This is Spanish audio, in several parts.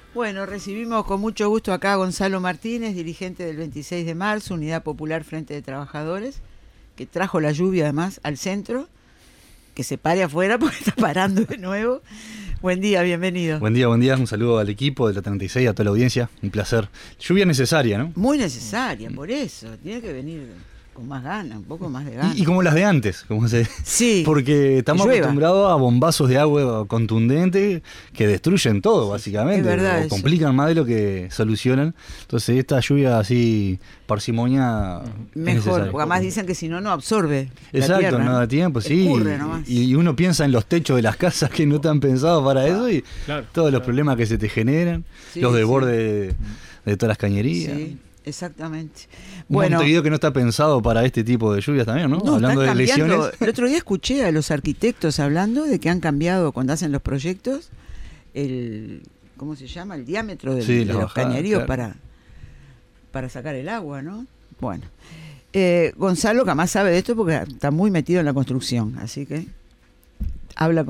Bueno, recibimos con mucho gusto acá a Gonzalo Martínez, dirigente del 26 de marzo, Unidad Popular Frente de Trabajadores, que trajo la lluvia además al centro, que se pare afuera porque está parando de nuevo. Buen día, bienvenido. Buen día, un saludo al equipo de la 36, a toda la audiencia, un placer. Lluvia necesaria, ¿no? Muy necesaria, por eso, tiene que venir con más ganas, un poco más de ganas. Y como las de antes, sí, porque estamos acostumbrados a bombazos de agua contundentes que destruyen todo, sí, básicamente, es verdad, o complican más de lo que solucionan. Entonces esta lluvia así parsimonia mejor, porque además dicen que si no, no absorbe. Exacto, la tierra, no da tiempo, sí. Y uno piensa en los techos de las casas que no están pensados para eso y todos los problemas que se te generan, los de borde de todas las cañerías. Sí. Exactamente. Bueno, Montevideo que no está pensado para este tipo de lluvias también, ¿no? Hablando de lesiones. El otro día escuché a los arquitectos hablando de que han cambiado cuando hacen los proyectos ¿cómo se llama? El diámetro de los cañeríos, claro, para sacar el agua, ¿no? Bueno, Gonzalo que más sabe de esto porque está muy metido en la construcción, así que habla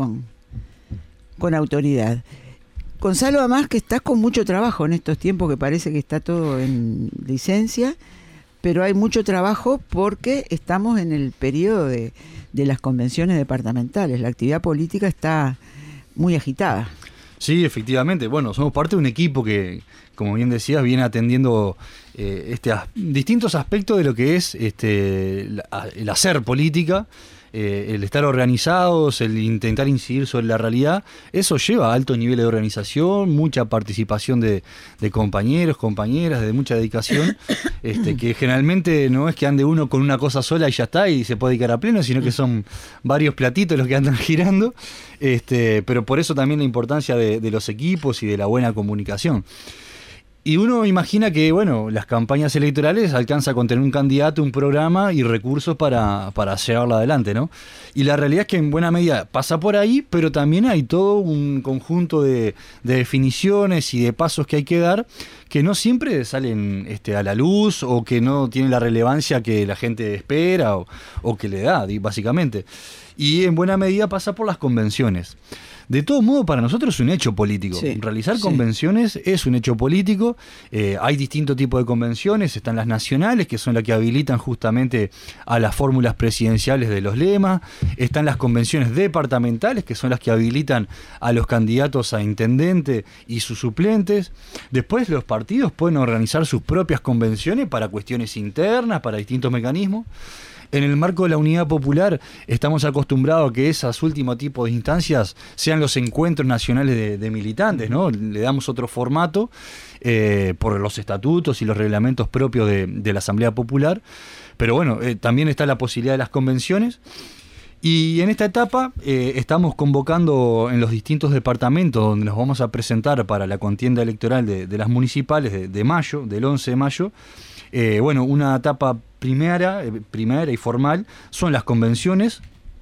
con autoridad. Gonzalo, además que estás con mucho trabajo en estos tiempos que parece que está todo en licencia, pero hay mucho trabajo porque estamos en el periodo de las convenciones departamentales. La actividad política está muy agitada. Sí, efectivamente. Bueno, somos parte de un equipo que, como bien decías, viene atendiendo distintos aspectos de lo que es el hacer política. El estar organizados, el intentar incidir sobre la realidad, eso lleva a alto nivel de organización, mucha participación de compañeros, compañeras, de mucha dedicación, que generalmente no es que ande uno con una cosa sola y ya está y se puede dedicar a pleno, sino que son varios platitos los que andan girando, pero por eso también la importancia de los equipos y de la buena comunicación. Y uno imagina que, bueno, las campañas electorales alcanza con tener un candidato, un programa y recursos para llevarla adelante, ¿no? Y la realidad es que en buena medida pasa por ahí, pero también hay todo un conjunto de definiciones y de pasos que hay que dar que no siempre salen a la luz o que no tienen la relevancia que la gente espera o que le da, básicamente. Y en buena medida pasa por las convenciones. De todo modo, para nosotros es un hecho político. Sí, realizar convenciones es un hecho político. Hay distintos tipos de convenciones. Están las nacionales, que son las que habilitan justamente a las fórmulas presidenciales de los lemas. Están las convenciones departamentales, que son las que habilitan a los candidatos a intendente y sus suplentes. Después los partidos pueden organizar sus propias convenciones para cuestiones internas, para distintos mecanismos. En el marco de la Unidad Popular estamos acostumbrados a que esos últimos tipos de instancias sean los encuentros nacionales de militantes, ¿no? Le damos otro formato por los estatutos y los reglamentos propios de la Asamblea Popular, pero bueno, también está la posibilidad de las convenciones. Y en esta etapa estamos convocando en los distintos departamentos donde nos vamos a presentar para la contienda electoral de las municipales de mayo, del 11 de mayo, una etapa primera y formal son las convenciones,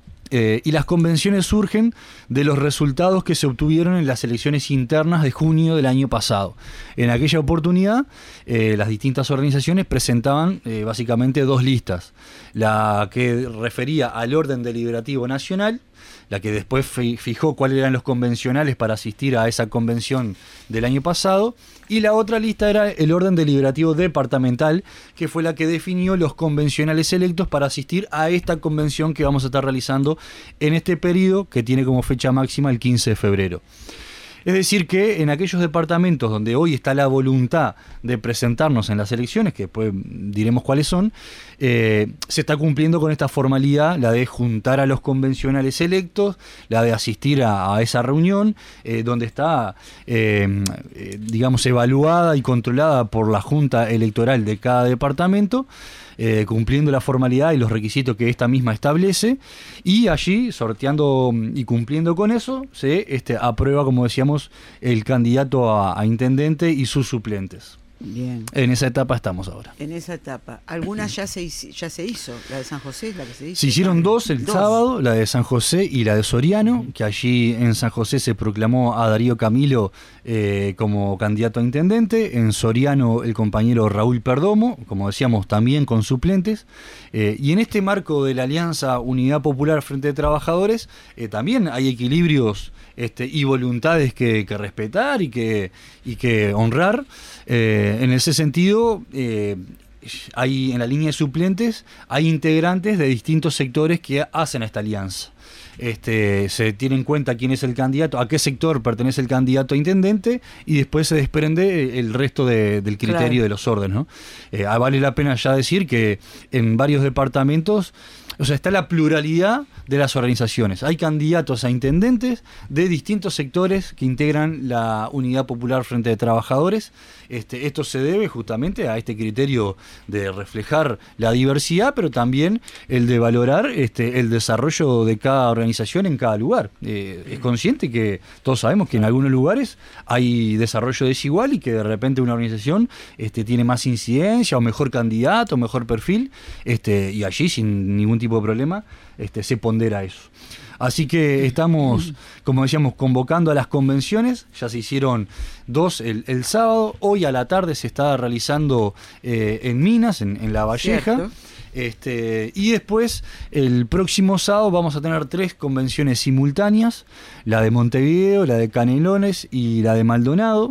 y las convenciones surgen de los resultados que se obtuvieron en las elecciones internas de junio del año pasado. En aquella oportunidad, las distintas organizaciones presentaban básicamente dos listas: la que refería al orden deliberativo nacional, la que después fijó cuáles eran los convencionales para asistir a esa convención del año pasado, y la otra lista era el orden deliberativo departamental, que fue la que definió los convencionales electos para asistir a esta convención que vamos a estar realizando en este periodo, que tiene como fecha máxima el 15 de febrero. Es decir que en aquellos departamentos donde hoy está la voluntad de presentarnos en las elecciones, que después diremos cuáles son, se está cumpliendo con esta formalidad, la de juntar a los convencionales electos, la de asistir a esa reunión, donde está, evaluada y controlada por la Junta Electoral de cada departamento, cumpliendo la formalidad y los requisitos que esta misma establece, y allí, sorteando y cumpliendo con eso, se aprueba, como decíamos, el candidato a intendente y sus suplentes. Bien. En esa etapa estamos ahora. En esa etapa. ¿Algunas ya se hizo? ¿La de San José es la que se hizo? Se hicieron dos el sábado, la de San José y la de Soriano, que allí en San José se proclamó a Darío Camilo como candidato a intendente, en Soriano el compañero Raúl Perdomo, como decíamos, también con suplentes, y en este marco de la Alianza Unidad Popular Frente de Trabajadores, también hay equilibrios y voluntades que respetar y que honrar. En ese sentido, hay en la línea de suplentes, hay integrantes de distintos sectores que hacen esta alianza. Se tiene en cuenta quién es el candidato, a qué sector pertenece el candidato a intendente, y después se desprende el resto del criterio de los órdenes, ¿no? Vale la pena ya decir que en varios departamentos, o sea, está la pluralidad de las organizaciones. Hay candidatos a intendentes de distintos sectores que integran la Unidad Popular Frente de Trabajadores. Esto se debe justamente a este criterio de reflejar la diversidad, pero también el de valorar el desarrollo de cada organización en cada lugar. Es consciente que todos sabemos que en algunos lugares hay desarrollo desigual y que de repente una organización tiene más incidencia o mejor candidato o mejor perfil, y allí sin ningún tipo de problema se pondera eso. Así que estamos, como decíamos, convocando a las convenciones. Ya se hicieron dos el sábado. Hoy a la tarde se está realizando en Minas, en La Valleja. Y después, el próximo sábado, vamos a tener 3 convenciones simultáneas: la de Montevideo, la de Canelones y la de Maldonado.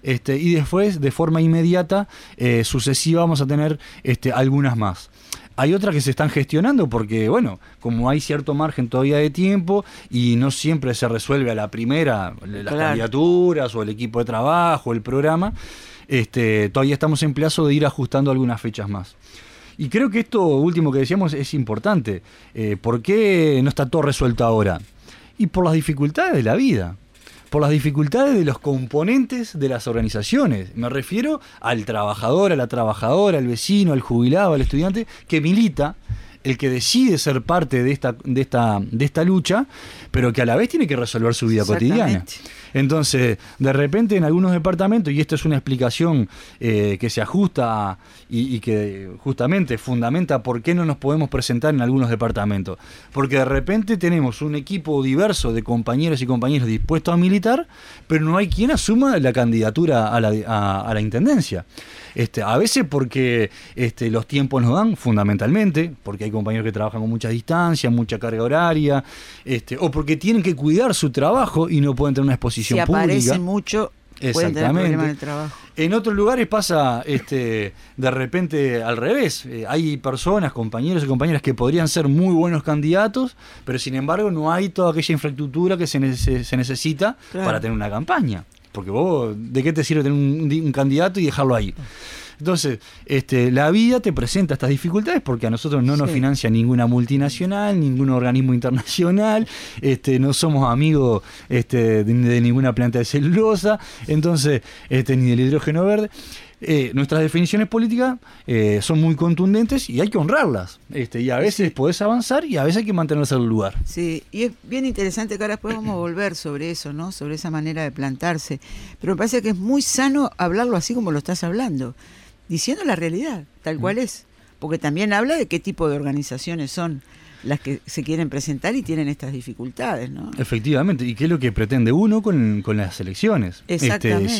Y después, de forma inmediata, sucesiva, vamos a tener algunas más. Hay otras que se están gestionando porque, bueno, como hay cierto margen todavía de tiempo y no siempre se resuelve a la primera las candidaturas o el equipo de trabajo, el programa, todavía estamos en plazo de ir ajustando algunas fechas más. Y creo que esto último que decíamos es importante. ¿Por qué no está todo resuelto ahora? Y por las dificultades de la vida. Por las dificultades de los componentes de las organizaciones. Me refiero al trabajador, a la trabajadora, al vecino, al jubilado, al estudiante que milita, el que decide ser parte de esta lucha, pero que a la vez tiene que resolver su vida cotidiana. Entonces, de repente en algunos departamentos, y esto es una explicación que se ajusta y que justamente fundamenta por qué no nos podemos presentar en algunos departamentos. Porque de repente tenemos un equipo diverso de compañeros y compañeras dispuestos a militar, pero no hay quien asuma la candidatura a la intendencia. A veces porque los tiempos nos dan, fundamentalmente, porque hay compañeros que trabajan con mucha distancia, mucha carga horaria, o porque tienen que cuidar su trabajo y no pueden tener una exposición pública. Si aparecen mucho, pueden tener problemas en el trabajo. En otros lugares pasa de repente al revés. Hay personas, compañeros y compañeras que podrían ser muy buenos candidatos, pero sin embargo no hay toda aquella infraestructura que se necesita para tener una campaña. Porque vos, ¿de qué te sirve tener un candidato y dejarlo ahí? Entonces, la vida te presenta estas dificultades porque a nosotros no nos financia ninguna multinacional, ningún organismo internacional, no somos amigos de ninguna planta de celulosa, entonces, ni del hidrógeno verde. Nuestras definiciones políticas son muy contundentes y hay que honrarlas. Y a veces podés avanzar y a veces hay que mantenerse en el lugar. Sí, y es bien interesante que ahora después vamos a volver sobre eso, ¿no? Sobre esa manera de plantarse. Pero me parece que es muy sano hablarlo así como lo estás hablando, diciendo la realidad, tal cual es. Porque también habla de qué tipo de organizaciones son las que se quieren presentar y tienen estas dificultades, ¿no? Efectivamente, y qué es lo que pretende uno con las elecciones. Exactamente.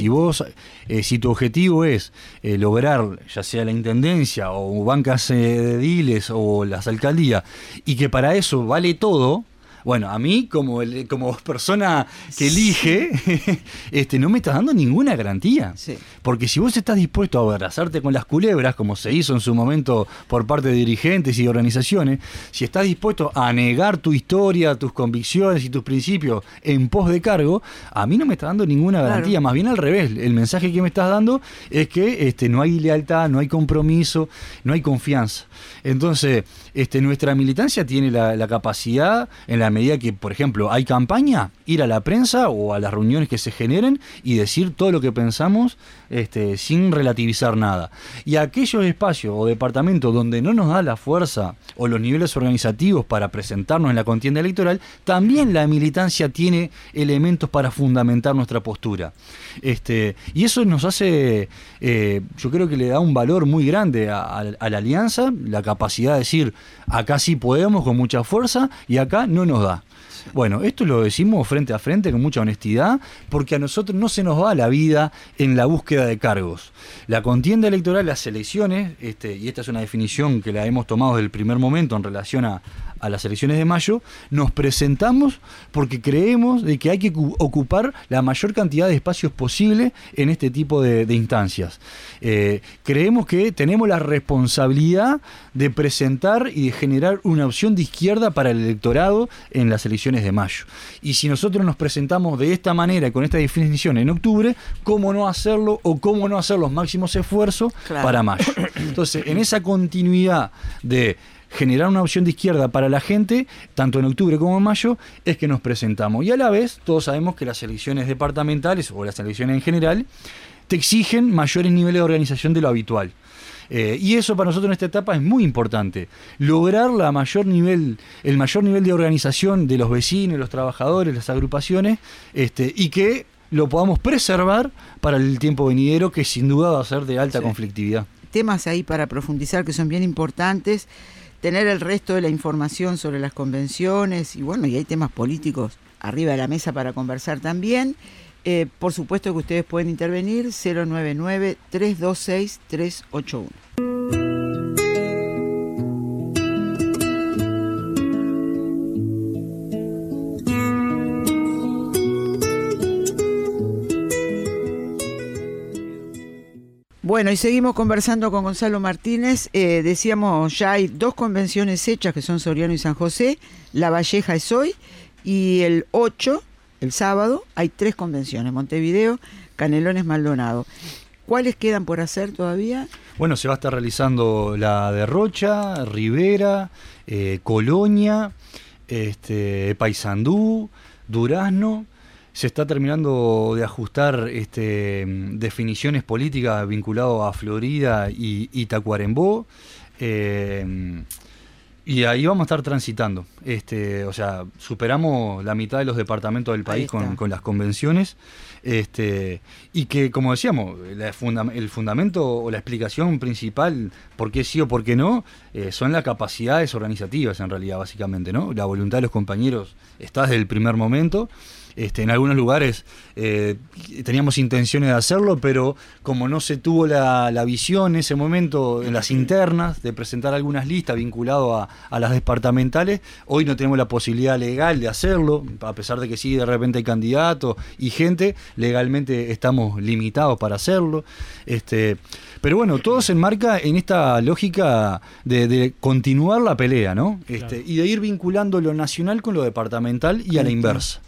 Si tu objetivo es lograr ya sea la intendencia o bancas de ediles o las alcaldías, y que para eso vale todo, bueno, a mí como persona que elige, no me estás dando ninguna garantía. Sí. Porque si vos estás dispuesto a abrazarte con las culebras, como se hizo en su momento por parte de dirigentes y organizaciones, si estás dispuesto a negar tu historia, tus convicciones y tus principios en pos de cargo, a mí no me estás dando ninguna garantía. Claro. Más bien al revés, el mensaje que me estás dando es que no hay lealtad, no hay compromiso, no hay confianza. Entonces, nuestra militancia tiene la capacidad, en la medida que, por ejemplo, hay campaña, ir a la prensa o a las reuniones que se generen y decir todo lo que pensamos sin relativizar nada. Y aquellos espacios o departamentos donde no nos da la fuerza o los niveles organizativos para presentarnos en la contienda electoral, también la militancia tiene elementos para fundamentar nuestra postura. Y eso nos hace, yo creo que le da un valor muy grande a la alianza, la capacidad de decir, acá sí podemos con mucha fuerza y acá no nos da. Bueno, esto lo decimos frente a frente con mucha honestidad, porque a nosotros no se nos va la vida en la búsqueda de cargos. La contienda electoral, las elecciones, y esta es una definición que la hemos tomado desde el primer momento en relación a las elecciones de mayo, nos presentamos porque creemos de que hay que ocupar la mayor cantidad de espacios posible en este tipo de instancias. Creemos que tenemos la responsabilidad de presentar y de generar una opción de izquierda para el electorado en las elecciones de mayo. Y si nosotros nos presentamos de esta manera, con esta definición en octubre, ¿cómo no hacerlo o cómo no hacer los máximos esfuerzos para mayo? Entonces, en esa continuidad de generar una opción de izquierda para la gente, tanto en octubre como en mayo, es que nos presentamos. Y a la vez, todos sabemos que las elecciones departamentales o las elecciones en general te exigen mayores niveles de organización de lo habitual. Y eso para nosotros en esta etapa es muy importante. Lograr el mayor nivel de organización de los vecinos, los trabajadores, las agrupaciones, y que lo podamos preservar para el tiempo venidero, que sin duda va a ser de alta conflictividad. Temas ahí para profundizar que son bien importantes. Tener el resto de la información sobre las convenciones y bueno, y hay temas políticos arriba de la mesa para conversar también. Por supuesto que ustedes pueden intervenir 099-326-381. Bueno, y seguimos conversando con Gonzalo Martínez. Decíamos, ya hay 2 convenciones hechas, que son Soriano y San José. La Valleja es hoy. Y el 8, el sábado, hay 3 convenciones. Montevideo, Canelones, Maldonado. ¿Cuáles quedan por hacer todavía? Bueno, se va a estar realizando la de Rocha, Rivera, Colonia, Paysandú, Durazno. Se está terminando de ajustar definiciones políticas vinculadas a Florida y Tacuarembó. Y ahí vamos a estar transitando. O sea, superamos la mitad de los departamentos del país con las convenciones. Y que, como decíamos, el fundamento o la explicación principal, por qué sí o por qué no, son las capacidades organizativas en realidad, básicamente, ¿no? La voluntad de los compañeros está desde el primer momento. En algunos lugares teníamos intenciones de hacerlo, pero como no se tuvo la visión en ese momento, en las internas, de presentar algunas listas vinculadas a las departamentales, hoy no tenemos la posibilidad legal de hacerlo, a pesar de que sí, de repente hay candidatos y gente, legalmente estamos limitados para hacerlo. Pero bueno, todo se enmarca en esta lógica de continuar la pelea, ¿no? Claro. Y de ir vinculando lo nacional con lo departamental y a la inversa.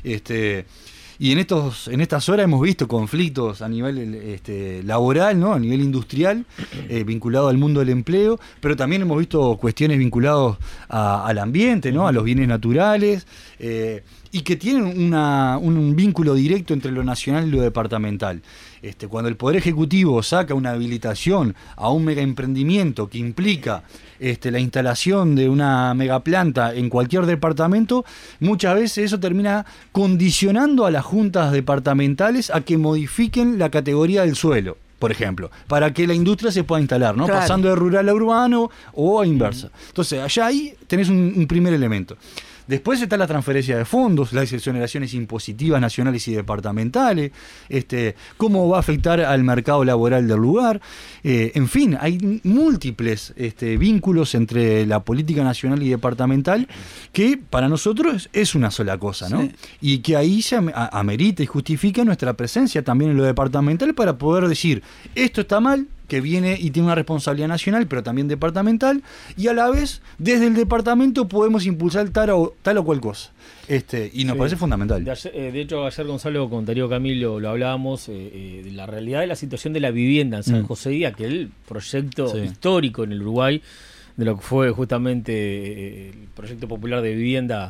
Y en estas horas hemos visto conflictos a nivel laboral, ¿no? A nivel industrial, vinculado al mundo del empleo, pero también hemos visto cuestiones vinculadas al ambiente, ¿no? A los bienes naturales, y que tienen un vínculo directo entre lo nacional y lo departamental. Cuando el Poder Ejecutivo saca una habilitación a un megaemprendimiento que implica la instalación de una megaplanta en cualquier departamento, muchas veces eso termina condicionando a las juntas departamentales a que modifiquen la categoría del suelo, por ejemplo, para que la industria se pueda instalar, ¿no? Claro. Pasando de rural a urbano o a inversa. Entonces, allá ahí tenés un primer elemento. Después está la transferencia de fondos, las exoneraciones impositivas nacionales y departamentales, cómo va a afectar al mercado laboral del lugar. En fin, hay múltiples vínculos entre la política nacional y departamental que para nosotros es una sola cosa, ¿no? Sí. Y que ahí se amerita y justifica nuestra presencia también en lo departamental para poder decir, esto está mal, que viene y tiene una responsabilidad nacional, pero también departamental, y a la vez, desde el departamento podemos impulsar tal o cual cosa. Y nos parece fundamental. De hecho, ayer Gonzalo con Darío Camilo lo hablábamos, de la realidad de la situación de la vivienda en San José y aquel proyecto histórico en el Uruguay, de lo que fue justamente el proyecto popular de vivienda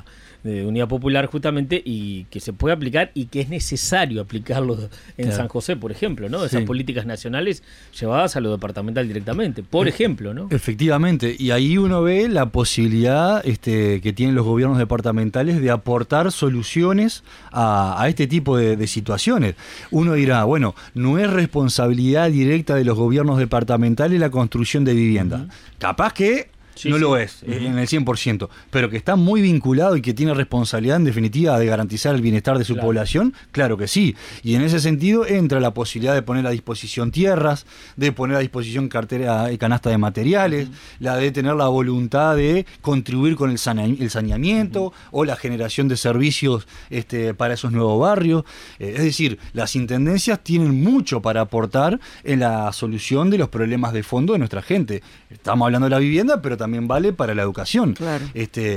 de Unidad Popular justamente, y que se puede aplicar y que es necesario aplicarlo en San José, por ejemplo, ¿no? Esas políticas nacionales llevadas a lo departamental directamente, por ejemplo, ¿no? Efectivamente, y ahí uno ve la posibilidad que tienen los gobiernos departamentales de aportar soluciones a este tipo de situaciones. Uno dirá, bueno, no es responsabilidad directa de los gobiernos departamentales la construcción de vivienda. Capaz que no lo es, en el 100%, pero que está muy vinculado y que tiene responsabilidad en definitiva de garantizar el bienestar de su población, claro que sí. Y en ese sentido entra la posibilidad de poner a disposición tierras, de poner a disposición cartera y canasta de materiales, la de tener la voluntad de contribuir con el saneamiento o la generación de servicios para esos nuevos barrios. Es decir, las intendencias tienen mucho para aportar en la solución de los problemas de fondo de nuestra gente. Estamos hablando de la vivienda, pero también vale para la educación. Claro.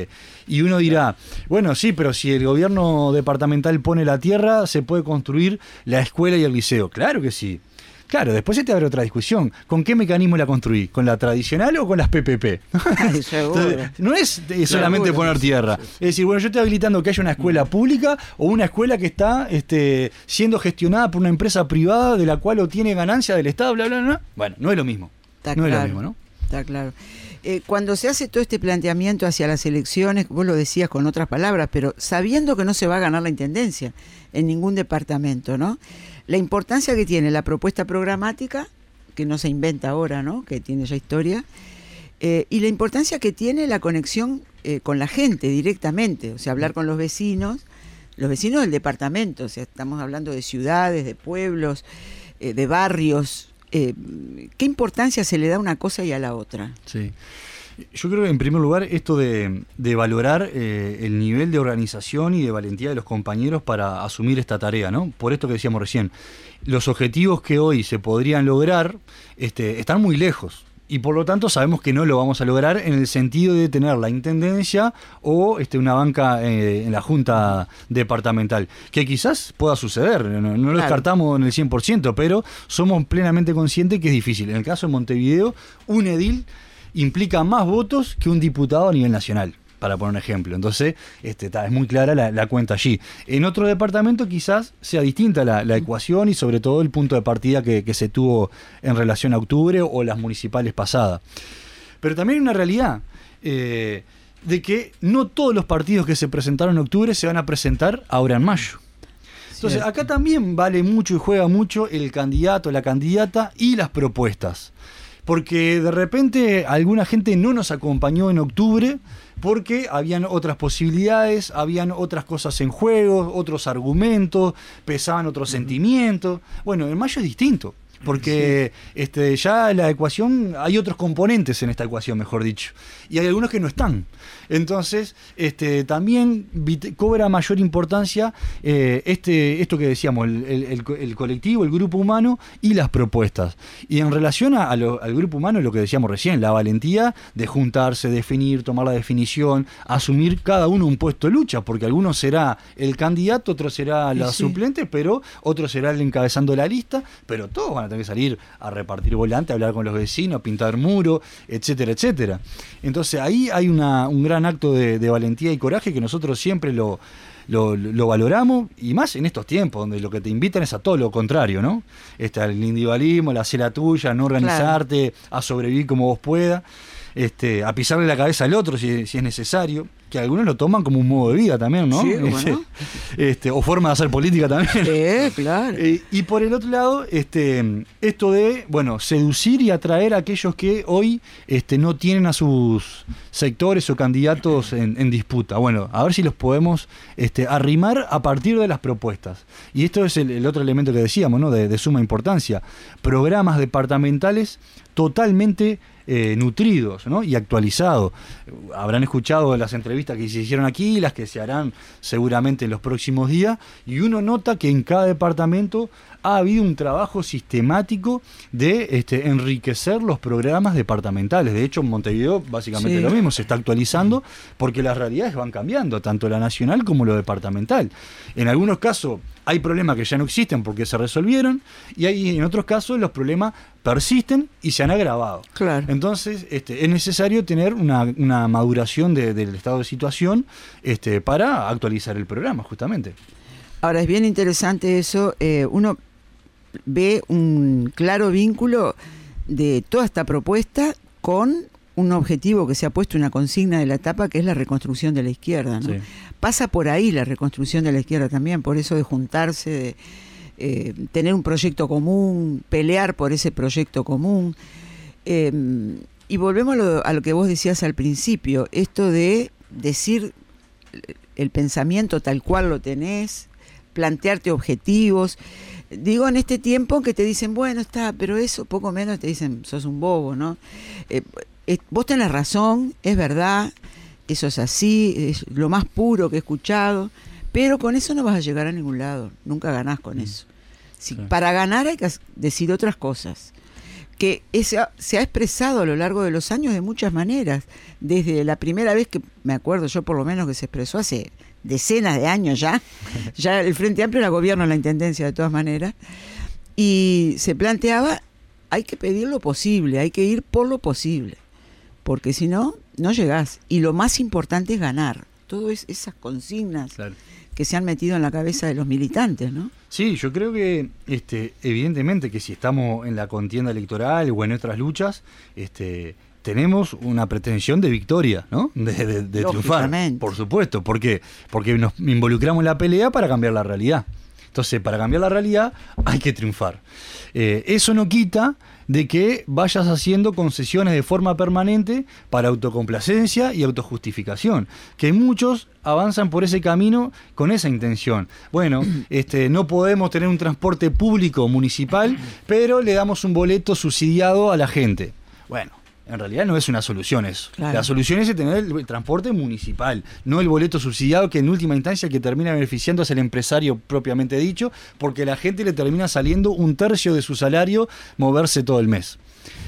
Y uno dirá, bueno, sí, pero si el gobierno departamental pone la tierra, se puede construir la escuela y el liceo. Claro que sí. Claro, después se te abre otra discusión. ¿Con qué mecanismo la construí? ¿Con la tradicional o con las PPP? Entonces, no es solamente poner tierra. Es decir, bueno, yo estoy habilitando que haya una escuela pública o una escuela que está siendo gestionada por una empresa privada de la cual obtiene ganancia del Estado, bla, bla, bla. Bueno, no es lo mismo. Está no claro, es lo mismo, ¿no? Está claro. Cuando se hace todo este planteamiento hacia las elecciones, vos lo decías con otras palabras, pero sabiendo que no se va a ganar la intendencia en ningún departamento, ¿no? La importancia que tiene la propuesta programática, que no se inventa ahora, ¿no? Que tiene ya historia, y la importancia que tiene la conexión con la gente directamente, o sea, hablar con los vecinos del departamento, o sea, estamos hablando de ciudades, de pueblos, de barrios. ¿Qué importancia se le da a una cosa y a la otra? Sí. Yo creo que en primer lugar esto de valorar el nivel de organización y de valentía de los compañeros para asumir esta tarea, ¿no? Por esto que decíamos recién, los objetivos que hoy se podrían lograr están muy lejos. Y por lo tanto sabemos que no lo vamos a lograr en el sentido de tener la intendencia o una banca en la junta departamental, que quizás pueda suceder, no lo descartamos en el 100%, pero somos plenamente conscientes que es difícil. En el caso de Montevideo, un edil implica más votos que un diputado a nivel nacional, para poner un ejemplo. Entonces, es muy clara la cuenta allí. En otro departamento quizás sea distinta la ecuación y sobre todo el punto de partida que se tuvo en relación a octubre o las municipales pasadas. Pero también hay una realidad de que no todos los partidos que se presentaron en octubre se van a presentar ahora en mayo. Entonces, acá también vale mucho y juega mucho el candidato, la candidata y las propuestas. Porque de repente alguna gente no nos acompañó en octubre porque habían otras posibilidades, habían otras cosas en juego, otros argumentos, pesaban otros sentimientos. Bueno, en mayo es distinto, porque ya la ecuación, hay otros componentes en esta ecuación, mejor dicho, y hay algunos que no están. Entonces, también cobra mayor importancia esto que decíamos, el colectivo, el grupo humano y las propuestas. Y en relación al grupo humano, lo que decíamos recién, la valentía de juntarse, definir, tomar la definición, asumir cada uno un puesto de lucha, porque alguno será el candidato, otro será la suplente, pero otro será el encabezando la lista, pero todos van a tener que salir a repartir volante, a hablar con los vecinos, pintar muro, etcétera, etcétera. Entonces ahí hay un gran acto de valentía y coraje que nosotros siempre lo valoramos, y más en estos tiempos donde lo que te invitan es a todo lo contrario, ¿no? El individualismo, la hacer la tuya, no organizarte, a sobrevivir como vos puedas, a pisarle la cabeza al otro si es necesario, que algunos lo toman como un modo de vida también, ¿no? Sí, bueno. O forma de hacer política también. Sí, claro. Y por el otro lado, esto de, seducir y atraer a aquellos que hoy no tienen a sus sectores o candidatos en disputa. Bueno, a ver si los podemos arrimar a partir de las propuestas. Y esto es el otro elemento que decíamos, ¿no? De suma importancia. Programas departamentales totalmente nutridos, ¿no? Y actualizados. Habrán escuchado las entrevistas que se hicieron aquí y las que se harán seguramente en los próximos días, y uno nota que en cada departamento ha habido un trabajo sistemático de enriquecer los programas departamentales. De hecho, en Montevideo básicamente lo mismo, se está actualizando porque las realidades van cambiando, tanto la nacional como lo departamental. En algunos casos hay problemas que ya no existen porque se resolvieron, y en otros casos los problemas persisten y se han agravado. Claro. Entonces es necesario tener una maduración del estado de situación para actualizar el programa, justamente. Ahora, es bien interesante eso. Uno ve un claro vínculo de toda esta propuesta con un objetivo que se ha puesto, una consigna de la etapa, que es la reconstrucción de la izquierda, ¿no? Sí. Pasa por ahí la reconstrucción de la izquierda también, por eso de juntarse, de tener un proyecto común, pelear por ese proyecto común. Y volvemos a lo que vos decías al principio, esto de decir el pensamiento tal cual lo tenés, plantearte objetivos. Digo, en este tiempo que te dicen, bueno, está, pero eso, poco menos te dicen, sos un bobo, ¿no? Vos tenés razón, es verdad, eso es así, es lo más puro que he escuchado, pero con eso no vas a llegar a ningún lado, nunca ganás con eso. Para ganar hay que decir otras cosas, que se ha expresado a lo largo de los años de muchas maneras, desde la primera vez que, me acuerdo yo por lo menos, que se expresó hace decenas de años ya el Frente Amplio era gobierno en la Intendencia de todas maneras, y se planteaba, hay que pedir lo posible, hay que ir por lo posible, porque si no, no llegás. Y lo más importante es ganar. Todas esas consignas que se han metido en la cabeza de los militantes, ¿no? Sí, yo creo que evidentemente que si estamos en la contienda electoral o en otras luchas, tenemos una pretensión de victoria, ¿no? De triunfar, por supuesto. ¿Por qué? Porque nos involucramos en la pelea para cambiar la realidad. Entonces, para cambiar la realidad hay que triunfar. Eso no quita de que vayas haciendo concesiones de forma permanente para autocomplacencia y autojustificación, que muchos avanzan por ese camino con esa intención. Bueno, no podemos tener un transporte público municipal, pero le damos un boleto subsidiado a la gente. Bueno, en realidad no es una solución eso. Claro. La solución es tener el transporte municipal, no el boleto subsidiado, que en última instancia que termina beneficiando es el empresario propiamente dicho, porque la gente le termina saliendo 1/3 de su salario moverse todo el mes.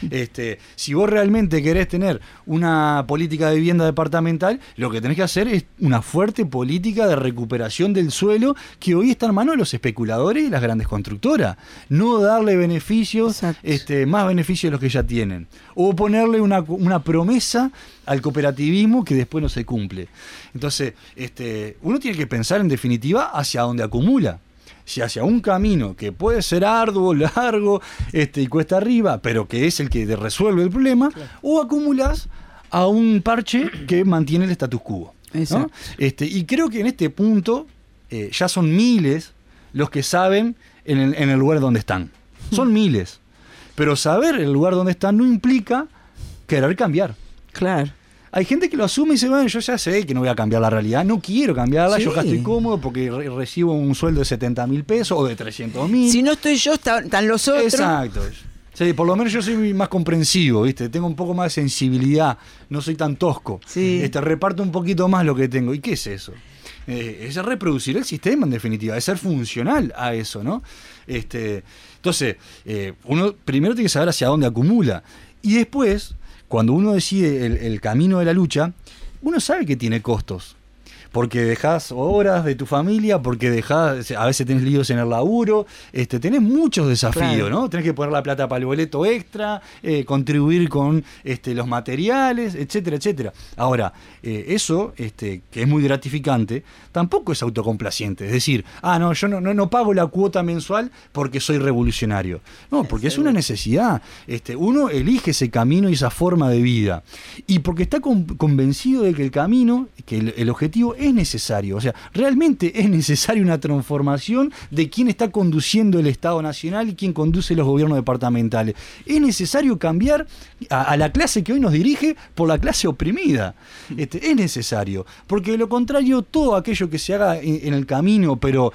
Si vos realmente querés tener una política de vivienda departamental, lo que tenés que hacer es una fuerte política de recuperación del suelo que hoy está en manos de los especuladores y las grandes constructoras. No darle beneficios, más beneficios de los que ya tienen. O ponerle una promesa al cooperativismo que después no se cumple. Entonces, uno tiene que pensar en definitiva hacia dónde acumula. Si hacia un camino que puede ser arduo, largo, y cuesta arriba, pero que es el que resuelve el problema, o acumulás a un parche que mantiene el status quo, ¿no? Y creo que en este punto ya son miles los que saben en el lugar donde están. Son miles. Pero saber el lugar donde están no implica querer cambiar. Claro. Hay gente que lo asume y dice, bueno, yo ya sé que no voy a cambiar la realidad, no quiero cambiarla, yo acá estoy cómodo porque recibo un sueldo de 70.000 pesos o de 300.000. Si no estoy yo, están los otros. Exacto. Sí, por lo menos yo soy más comprensivo, ¿viste? Tengo un poco más de sensibilidad, no soy tan tosco. Sí. Reparto un poquito más lo que tengo. ¿Y qué es eso? Es reproducir el sistema, en definitiva, es ser funcional a eso, ¿no? Entonces, uno primero tiene que saber hacia dónde acumula. Y después, cuando uno decide el camino de la lucha, uno sabe que tiene costos. Porque dejás horas de tu familia, porque a veces tenés líos en el laburo, tenés muchos desafíos, claro, ¿no? Tenés que poner la plata para el boleto extra, contribuir con los materiales, etcétera, etcétera. Ahora, eso, que es muy gratificante, tampoco es autocomplaciente. Es decir, no, yo no pago la cuota mensual porque soy revolucionario. No, porque es una necesidad. Uno elige ese camino y esa forma de vida. Y porque está convencido de que el camino, que el objetivo es necesario, o sea, realmente es necesaria una transformación de quién está conduciendo el Estado Nacional y quién conduce los gobiernos departamentales. Es necesario cambiar a la clase que hoy nos dirige por la clase oprimida. Es necesario, porque de lo contrario, todo aquello que se haga en el camino, pero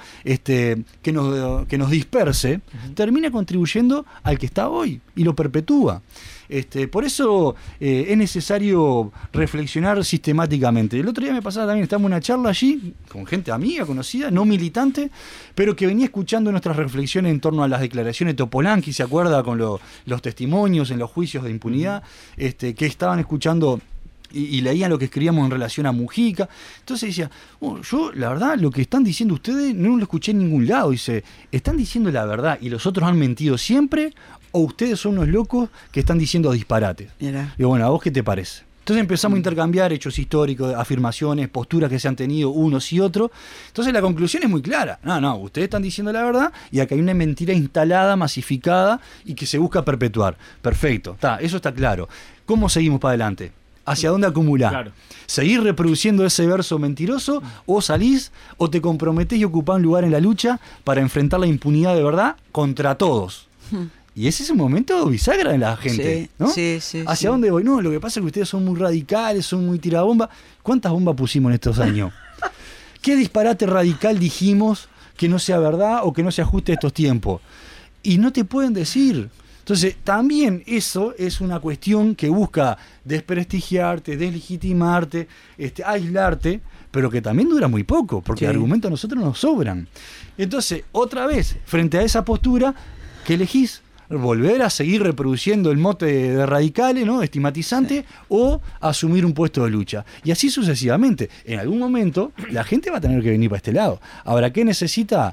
que nos disperse, termina contribuyendo al que está hoy y lo perpetúa. Por eso es necesario reflexionar sistemáticamente. El otro día me pasaba también, estábamos en una charla allí con gente amiga, conocida, no militante, pero que venía escuchando nuestras reflexiones en torno a las declaraciones de Topolánski, ¿se acuerda? Con los testimonios en los juicios de impunidad, que estaban escuchando y leían lo que escribíamos en relación a Mujica. Entonces decía, yo la verdad lo que están diciendo ustedes no lo escuché en ningún lado. Dice, ¿están diciendo la verdad y los otros han mentido siempre? ¿O ustedes son unos locos que están diciendo disparates? Digo, bueno, ¿a vos qué te parece? Entonces empezamos a intercambiar hechos históricos, afirmaciones, posturas que se han tenido unos y otros. Entonces la conclusión es muy clara. No, ustedes están diciendo la verdad y acá hay una mentira instalada, masificada y que se busca perpetuar. Perfecto, eso está claro. ¿Cómo seguimos para adelante? ¿Hacia dónde acumular? Claro. ¿Seguir reproduciendo ese verso mentiroso o salís o te comprometés y ocupás un lugar en la lucha para enfrentar la impunidad de verdad contra todos? Y ese es un momento bisagra de la gente, ¿no? Sí. ¿Hacia dónde voy? No, lo que pasa es que ustedes son muy radicales, son muy tirabombas. ¿Cuántas bombas pusimos en estos años? ¿Qué disparate radical dijimos que no sea verdad o que no se ajuste a estos tiempos? Y no te pueden decir. Entonces, también eso es una cuestión que busca desprestigiarte, deslegitimarte, aislarte, pero que también dura muy poco, porque argumentos a nosotros nos sobran. Entonces, otra vez, frente a esa postura, ¿qué elegís? ¿Volver a seguir reproduciendo el mote de radicales, ¿no? Estigmatizante, o asumir un puesto de lucha? Y así sucesivamente. En algún momento, la gente va a tener que venir para este lado. Ahora, ¿qué necesita?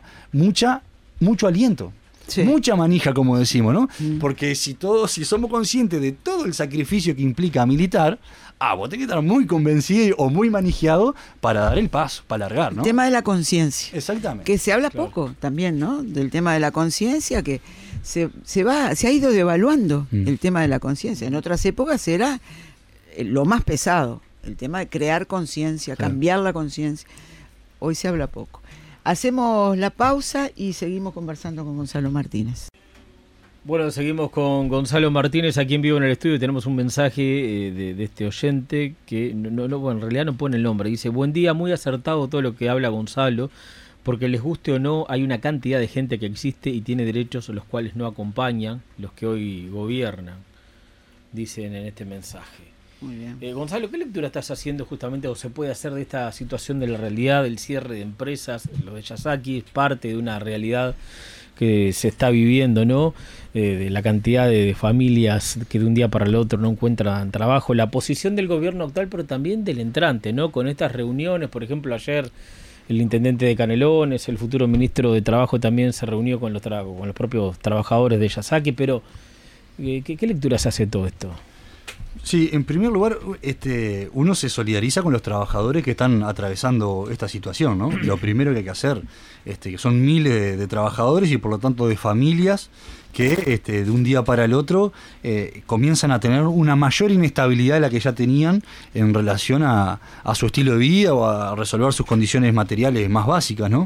Mucho aliento. Mucha manija, como decimos, ¿no? Porque si somos conscientes de todo el sacrificio que implica militar, vos tenés que estar muy convencido o muy manijeado para dar el paso, para largar, ¿no? El tema de la conciencia. Exactamente. Que se habla poco también, ¿no? Del tema de la conciencia, que se ha ido devaluando el tema de la conciencia. En otras épocas era lo más pesado, el tema de crear conciencia, cambiar la conciencia. Hoy se habla poco. Hacemos la pausa y seguimos conversando con Gonzalo Martínez. Bueno, seguimos con Gonzalo Martínez aquí en vivo en el estudio. Tenemos un mensaje de este oyente que bueno, en realidad no pone el nombre. Dice, buen día, muy acertado todo lo que habla Gonzalo, porque les guste o no, hay una cantidad de gente que existe y tiene derechos los cuales no acompañan los que hoy gobiernan, dicen en este mensaje. Muy bien. Gonzalo, ¿qué lectura estás haciendo justamente o se puede hacer de esta situación de la realidad del cierre de empresas? Lo de Yazaki es parte de una realidad que se está viviendo, ¿no? De la cantidad de familias que de un día para el otro no encuentran trabajo, la posición del gobierno actual, pero también del entrante, ¿no? Con estas reuniones, por ejemplo, ayer el intendente de Canelones, el futuro ministro de Trabajo también se reunió con los propios trabajadores de Yazaki, pero ¿qué lectura se hace de todo esto? Sí, en primer lugar, uno se solidariza con los trabajadores que están atravesando esta situación, ¿no? Lo primero que hay que hacer, que son miles de trabajadores y por lo tanto de familias que de un día para el otro comienzan a tener una mayor inestabilidad de la que ya tenían en relación a su estilo de vida o a resolver sus condiciones materiales más básicas, ¿no?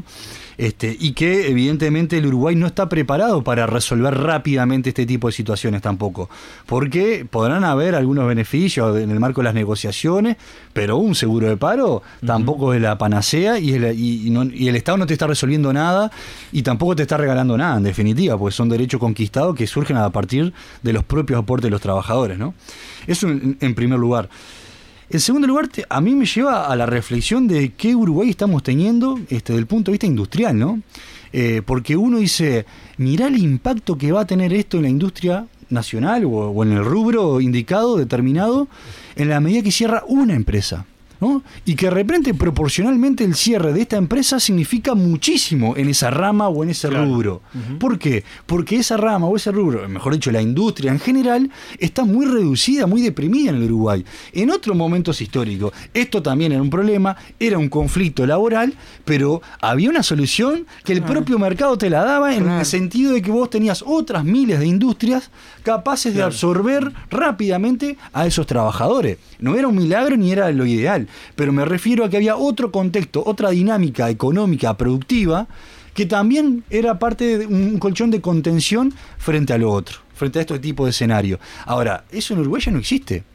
Y que evidentemente el Uruguay no está preparado para resolver rápidamente este tipo de situaciones tampoco, porque podrán haber algunos beneficios en el marco de las negociaciones, pero un seguro de paro tampoco es la panacea y el Estado no te está resolviendo nada y tampoco te está regalando nada, en definitiva, porque son derechos conquistados que surgen a partir de los propios aportes de los trabajadores, ¿no? Eso en primer lugar. En segundo lugar, a mí me lleva a la reflexión de qué Uruguay estamos teniendo desde el punto de vista industrial, ¿no? Porque uno dice, mirá el impacto que va a tener esto en la industria nacional o en el rubro indicado, determinado, en la medida que cierra una empresa, ¿no? Y que de repente proporcionalmente el cierre de esta empresa significa muchísimo en esa rama o en ese rubro. ¿Por qué? Porque esa rama o ese rubro, mejor dicho, la industria en general, está muy reducida, muy deprimida en el Uruguay. En otros momentos históricos, esto también era un problema, era un conflicto laboral, pero había una solución que el propio mercado te la daba en el sentido de que vos tenías otras miles de industrias capaces de absorber rápidamente a esos trabajadores. No era un milagro ni era lo ideal, pero me refiero a que había otro contexto, otra dinámica económica, productiva, que también era parte de un colchón de contención frente a lo otro, frente a este tipo de escenario. Ahora, eso en Uruguay ya no existe.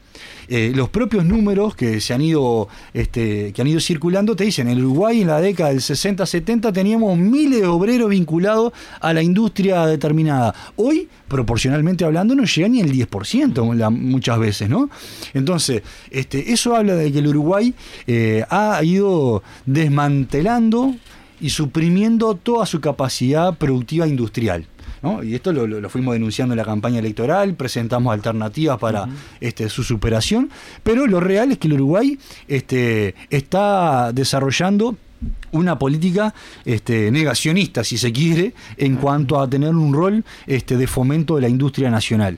los propios números que se han ido circulando te dicen, en Uruguay en la década del 60-70 teníamos miles de obreros vinculados a la industria determinada. Hoy, proporcionalmente hablando, no llega ni el 10% muchas veces, ¿no? Entonces, eso habla de que el Uruguay ha ido desmantelando y suprimiendo toda su capacidad productiva industrial, ¿no? Y esto lo fuimos denunciando en la campaña electoral, presentamos alternativas para su superación, pero lo real es que el Uruguay está desarrollando una política negacionista, si se quiere, en cuanto a tener un rol de fomento de la industria nacional.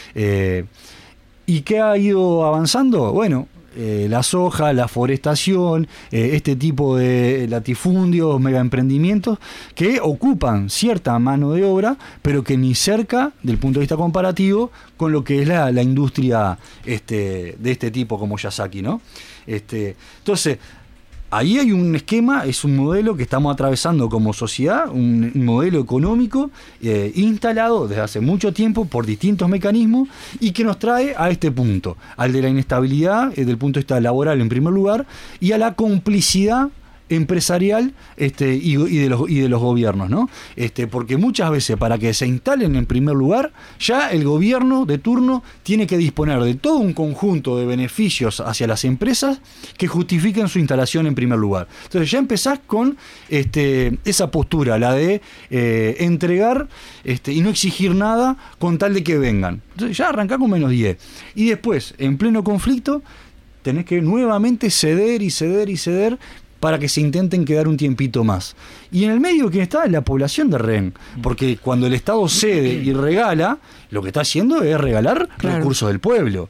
¿Y qué ha ido avanzando? Bueno, la soja, la forestación, este tipo de latifundios, megaemprendimientos que ocupan cierta mano de obra, pero que ni cerca, del punto de vista comparativo, con lo que es la industria de este tipo como Yasaki, ¿no? Entonces, ahí hay un esquema, es un modelo que estamos atravesando como sociedad, un modelo económico instalado desde hace mucho tiempo por distintos mecanismos y que nos trae a este punto, al de la inestabilidad desde el punto de vista laboral en primer lugar y a la complicidad empresarial y de los gobiernos, ¿no? Porque muchas veces para que se instalen en primer lugar, ya el gobierno de turno tiene que disponer de todo un conjunto de beneficios hacia las empresas que justifiquen su instalación en primer lugar. Entonces ya empezás con esa postura, la de entregar y no exigir nada con tal de que vengan. Entonces ya arrancás con -10. Y después, en pleno conflicto, tenés que nuevamente ceder y ceder y ceder para que se intenten quedar un tiempito más. Y en el medio que está la población de rehén, porque cuando el Estado cede y regala, lo que está haciendo es regalar recursos del pueblo.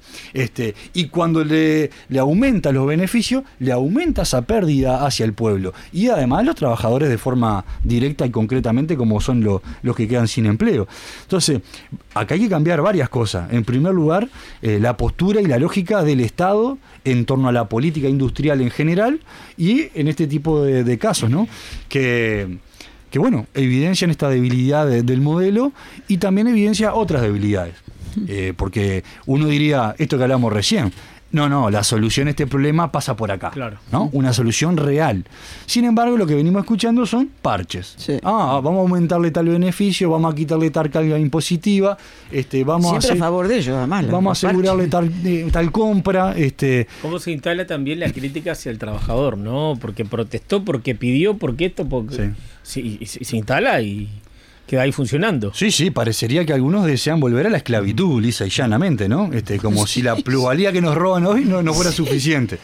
Y cuando le aumenta los beneficios, le aumenta esa pérdida hacia el pueblo. Y además los trabajadores de forma directa y concretamente como son los que quedan sin empleo. Entonces, acá hay que cambiar varias cosas. En primer lugar, la postura y la lógica del Estado en torno a la política industrial en general y en este tipo de casos, ¿no? Que bueno, evidencian esta debilidad del modelo y también evidencia otras debilidades. Porque uno diría, esto que hablamos recién, no, la solución a este problema pasa por acá, claro, ¿no? Una solución real. Sin embargo, lo que venimos escuchando son parches. Sí. Vamos a aumentarle tal beneficio, vamos a quitarle tal carga impositiva, siempre a favor de ellos, además. Vamos a asegurarle tal compra. ¿Cómo se instala también la crítica hacia el trabajador, no? Porque protestó, porque pidió, porque esto, porque se instala y queda ahí funcionando. Sí, parecería que algunos desean volver a la esclavitud, lisa y llanamente, ¿no? Como si la plusvalía que nos roban hoy no fuera suficiente.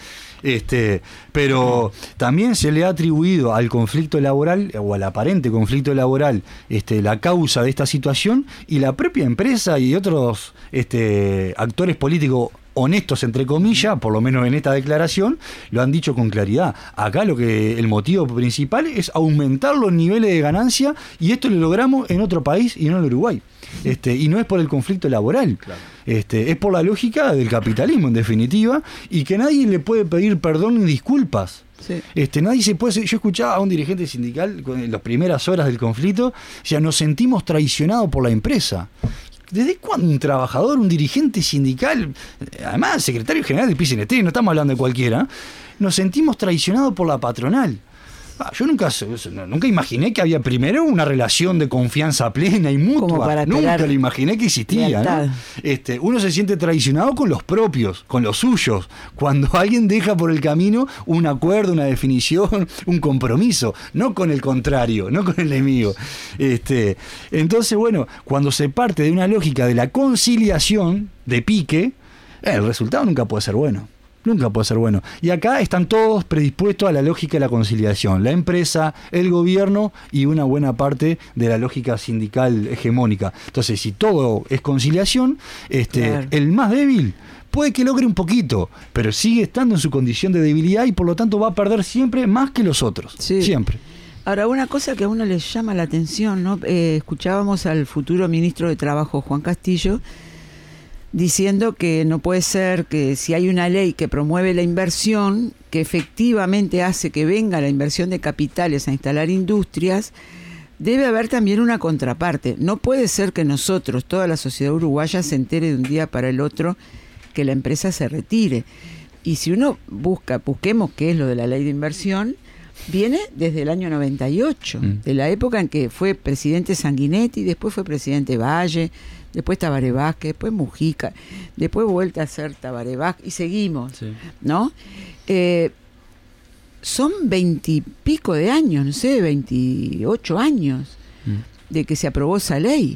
Pero también se le ha atribuido al conflicto laboral o al aparente conflicto laboral la causa de esta situación, y la propia empresa y otros actores políticos honestos, entre comillas, por lo menos en esta declaración, lo han dicho con claridad. Acá el motivo principal es aumentar los niveles de ganancia, y esto lo logramos en otro país y no en Uruguay. Y no es por el conflicto laboral, claro. Es por la lógica del capitalismo, en definitiva, y que nadie le puede pedir perdón ni disculpas. Sí. Nadie se puede. Yo escuchaba a un dirigente sindical en las primeras horas del conflicto, decía, nos sentimos traicionados por la empresa. ¿Desde cuándo un trabajador, un dirigente sindical, además secretario general del PCNT, no estamos hablando de cualquiera, nos sentimos traicionados por la patronal? Yo nunca imaginé que había primero una relación de confianza plena y mutua. Nunca lo imaginé que existía, ¿no? Uno se siente traicionado con los propios, con los suyos, cuando alguien deja por el camino un acuerdo, una definición, un compromiso, no con el contrario, no con el enemigo. Entonces, bueno, cuando se parte de una lógica de la conciliación, de pique, el resultado nunca puede ser bueno. Nunca puede ser bueno. Y acá están todos predispuestos a la lógica de la conciliación. La empresa, el gobierno y una buena parte de la lógica sindical hegemónica. Entonces, si todo es conciliación, claro, el más débil puede que logre un poquito, pero sigue estando en su condición de debilidad y por lo tanto va a perder siempre más que los otros. Sí. Siempre. Ahora, una cosa que a uno le llama la atención, ¿no? Escuchábamos al futuro ministro de Trabajo, Juan Castillo, diciendo que no puede ser que si hay una ley que promueve la inversión, que efectivamente hace que venga la inversión de capitales a instalar industrias, debe haber también una contraparte. No puede ser que nosotros, toda la sociedad uruguaya, se entere de un día para el otro que la empresa se retire. Y si uno busquemos qué es lo de la ley de inversión, viene desde el año 98, de la época en que fue presidente Sanguinetti, después fue presidente Valle, después Tabaré Vázquez, después Mujica, después vuelta a ser Tabaré Vázquez, y seguimos, ¿no? Son 20 y pico de años, no sé, 28 años de que se aprobó esa ley.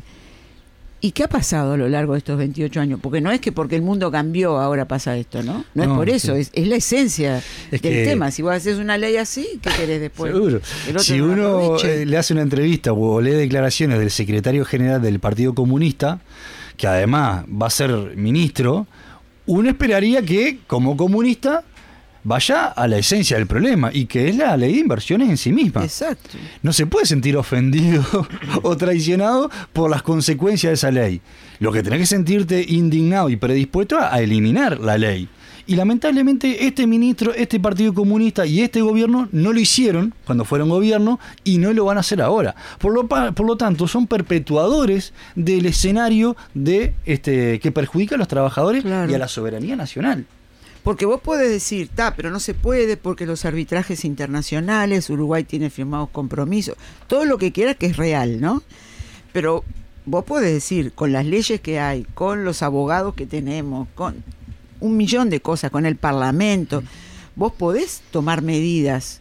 ¿Y qué ha pasado a lo largo de estos 28 años? Porque no es que porque el mundo cambió ahora pasa esto, ¿no? No es por eso, es la esencia del tema. Si vos haces una ley así, ¿qué querés después? Seguro. Si uno le hace una entrevista o lee declaraciones del secretario general del Partido Comunista, que además va a ser ministro, uno esperaría que, como comunista, vaya a la esencia del problema, y que es la ley de inversiones en sí misma. Exacto. No se puede sentir ofendido o traicionado por las consecuencias de esa ley. Lo que tenés que sentirte indignado y predispuesto a eliminar la ley. Y lamentablemente este ministro, este Partido Comunista y este gobierno no lo hicieron cuando fueron gobierno y no lo van a hacer ahora. Por lo tanto, son perpetuadores del escenario de que perjudica a los trabajadores y a la soberanía nacional. Porque vos podés decir, pero no se puede porque los arbitrajes internacionales, Uruguay tiene firmados compromisos, todo lo que quieras que es real, ¿no? Pero vos podés decir, con las leyes que hay, con los abogados que tenemos, con un millón de cosas, con el Parlamento, vos podés tomar medidas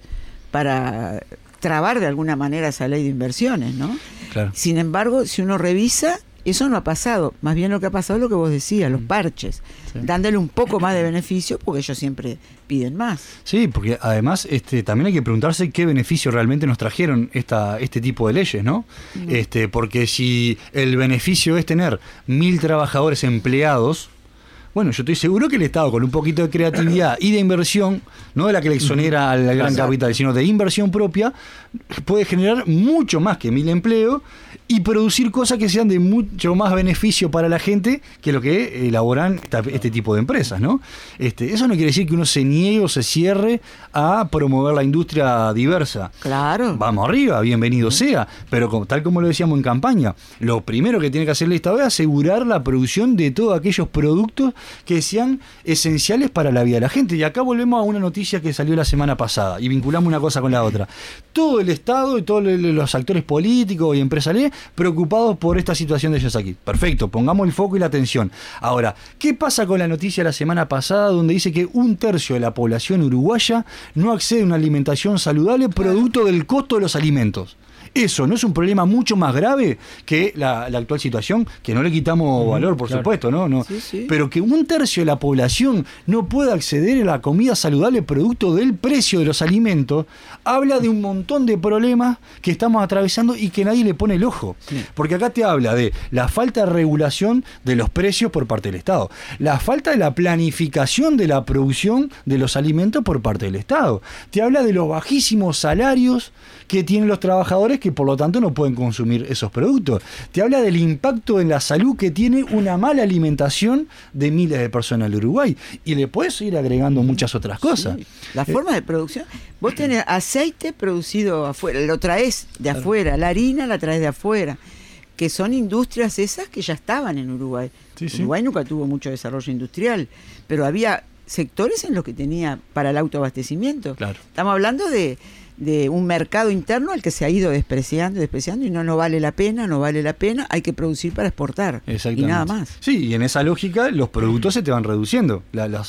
para trabar de alguna manera esa ley de inversiones, ¿no? Claro. Sin embargo, si uno revisa, eso no ha pasado. Más bien lo que ha pasado es lo que vos decías, los parches, dándole un poco más de beneficio, porque ellos siempre piden más. Sí, porque además también hay que preguntarse qué beneficio realmente nos trajeron este tipo de leyes, ¿no? Porque si el beneficio es tener 1.000 trabajadores empleados, bueno, yo estoy seguro que el Estado, con un poquito de creatividad y de inversión, no de la que le exonera al gran capital, sino de inversión propia, puede generar mucho más que 1.000 empleos y producir cosas que sean de mucho más beneficio para la gente que lo que elaboran este tipo de empresas, ¿no? Eso no quiere decir que uno se niegue o se cierre a promover la industria diversa. Claro. Vamos arriba, bienvenido sea, pero tal como lo decíamos en campaña, lo primero que tiene que hacer el Estado es asegurar la producción de todos aquellos productos que sean esenciales para la vida de la gente. Y acá volvemos a una noticia que salió la semana pasada y vinculamos una cosa con la otra. Todo el Estado y todos los actores políticos y empresariales preocupados por esta situación de Yasaki. Perfecto, pongamos el foco y la atención. Ahora, ¿qué pasa con la noticia de la semana pasada donde dice que 1/3 de la población uruguaya no accede a una alimentación saludable producto del costo de los alimentos? ¿Eso no es un problema mucho más grave que la actual situación? Que no le quitamos valor, por supuesto, ¿no? Sí. Pero que 1/3 de la población no pueda acceder a la comida saludable producto del precio de los alimentos, habla de un montón de problemas que estamos atravesando y que nadie le pone el ojo. Sí. Porque acá te habla de la falta de regulación de los precios por parte del Estado, la falta de la planificación de la producción de los alimentos por parte del Estado. Te habla de los bajísimos salarios que tienen los trabajadores, que por lo tanto no pueden consumir esos productos. Te habla del impacto en la salud que tiene una mala alimentación de miles de personas en Uruguay. Y le puedes ir agregando muchas otras cosas. Sí. La forma de producción. Vos tenés aceite producido afuera, lo traes de afuera, la harina la traes de afuera, que son industrias esas que ya estaban en Uruguay. Sí. Uruguay nunca tuvo mucho desarrollo industrial, pero había sectores en los que tenía para el autoabastecimiento. Claro. Estamos hablando de un mercado interno al que se ha ido despreciando y no vale la pena, hay que producir para exportar y nada más. Sí, y en esa lógica los productos se te van reduciendo.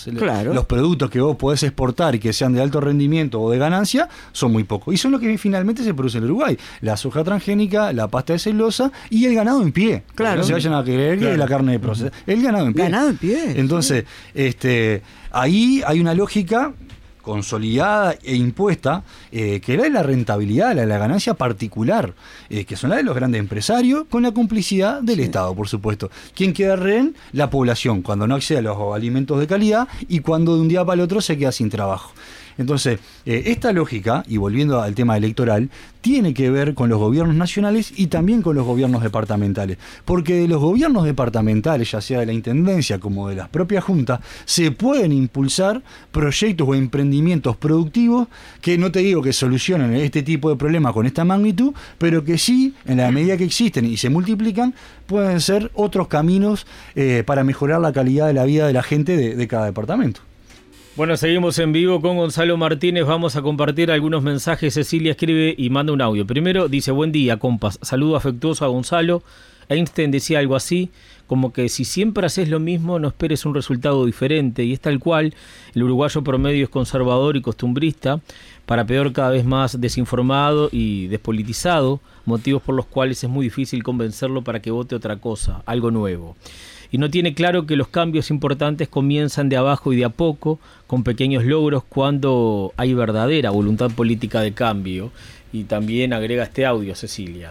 Los productos que vos podés exportar y que sean de alto rendimiento o de ganancia son muy pocos. Y son los que finalmente se produce en Uruguay. La soja transgénica, la pasta de celulosa y el ganado en pie. Claro. No se vayan a creer que es la carne de procesada. El ganado en pie. Ganado en pie. Entonces, ahí hay una lógica consolidada e impuesta, que era de la rentabilidad, la ganancia particular, que son la de los grandes empresarios, con la complicidad del Estado, por supuesto. ¿Quién queda rehén? La población, cuando no accede a los alimentos de calidad y cuando de un día para el otro se queda sin trabajo. Entonces, esta lógica, y volviendo al tema electoral, tiene que ver con los gobiernos nacionales y también con los gobiernos departamentales. Porque de los gobiernos departamentales, ya sea de la Intendencia como de las propias juntas, se pueden impulsar proyectos o emprendimientos productivos que no te digo que solucionen este tipo de problemas con esta magnitud, pero que sí, en la medida que existen y se multiplican, pueden ser otros caminos para mejorar la calidad de la vida de la gente de cada departamento. Bueno, seguimos en vivo con Gonzalo Martínez, vamos a compartir algunos mensajes. Cecilia escribe y manda un audio. Primero dice: buen día, compas, saludo afectuoso a Gonzalo. Einstein decía algo así, como que si siempre haces lo mismo no esperes un resultado diferente, y es tal cual. El uruguayo promedio es conservador y costumbrista, para peor cada vez más desinformado y despolitizado, motivos por los cuales es muy difícil convencerlo para que vote otra cosa, algo nuevo. Y no tiene claro que los cambios importantes comienzan de abajo y de a poco, con pequeños logros, cuando hay verdadera voluntad política de cambio. Y también agrega este audio, Cecilia.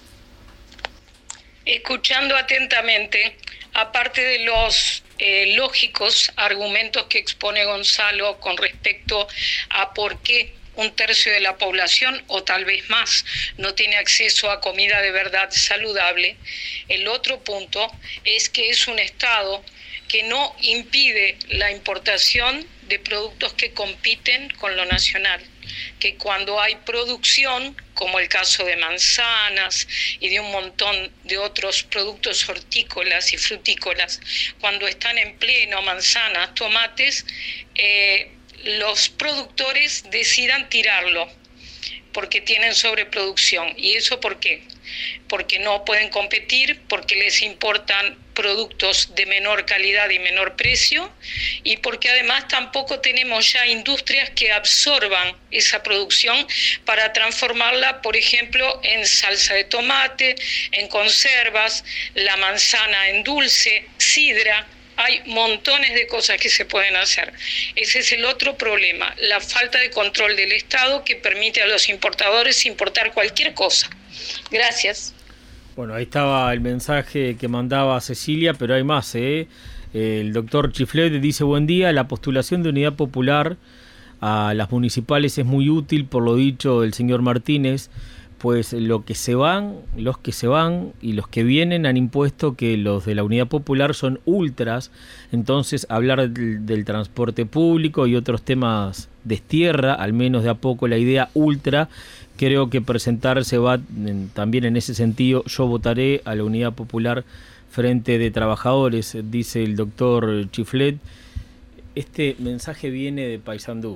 Escuchando atentamente, aparte de los lógicos argumentos que expone Gonzalo con respecto a por qué un tercio de la población, o tal vez más, no tiene acceso a comida de verdad saludable, el otro punto es que es un Estado que no impide la importación de productos que compiten con lo nacional, que cuando hay producción, como el caso de manzanas y de un montón de otros productos hortícolas y frutícolas, cuando están en pleno manzanas, tomates, los productores decidan tirarlo porque tienen sobreproducción. ¿Y eso por qué? Porque no pueden competir, porque les importan productos de menor calidad y menor precio, y porque además tampoco tenemos ya industrias que absorban esa producción para transformarla, por ejemplo, en salsa de tomate, en conservas, la manzana en dulce, sidra. Hay montones de cosas que se pueden hacer. Ese es el otro problema, la falta de control del Estado que permite a los importadores importar cualquier cosa. Gracias. Bueno, ahí estaba el mensaje que mandaba Cecilia, pero hay más, El doctor Chiflet dice: buen día, la postulación de Unidad Popular a las municipales es muy útil, por lo dicho del señor Martínez, pues los que se van y los que vienen han impuesto que los de la Unidad Popular son ultras. Entonces hablar del transporte público y otros temas destierra, al menos de a poco, la idea ultra. Creo que presentarse va también en ese sentido. Yo votaré a la Unidad Popular Frente de Trabajadores, dice el doctor Chiflet. Este mensaje viene de Paysandú.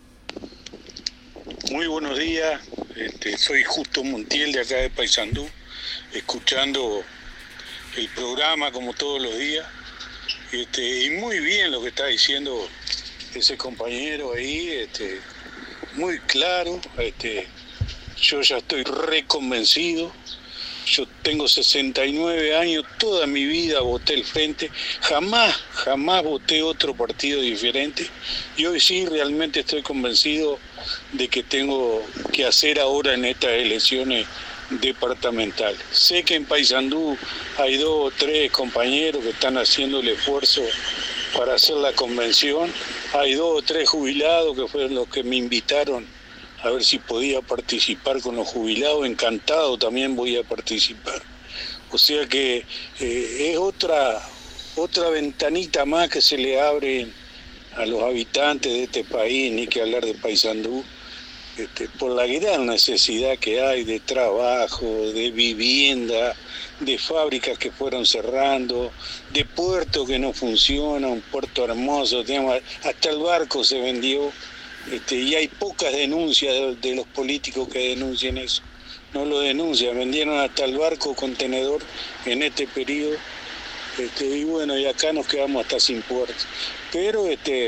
Muy buenos días, soy Justo Montiel de acá de Paysandú, escuchando el programa como todos los días, y muy bien lo que está diciendo ese compañero ahí, muy claro, yo ya estoy reconvencido. Yo tengo 69 años, toda mi vida voté el Frente, jamás voté otro partido diferente, y hoy sí realmente estoy convencido de que tengo que hacer ahora en estas elecciones departamentales. Sé que en Paysandú hay 2 o 3 compañeros que están haciendo el esfuerzo para hacer la convención, hay 2 o 3 jubilados que fueron los que me invitaron a ver si podía participar con los jubilados. Encantado, también voy a participar. O sea que es otra ventanita más que se le abre a los habitantes de este país, ni que hablar de Paysandú, por la gran necesidad que hay de trabajo, de vivienda, de fábricas que fueron cerrando, de puertos que no funcionan, un puerto hermoso, hasta el barco se vendió. Y hay pocas denuncias de los políticos que denuncien eso. No lo denuncian, vendieron hasta el barco contenedor en este periodo, y bueno, y acá nos quedamos hasta sin puertos. Pero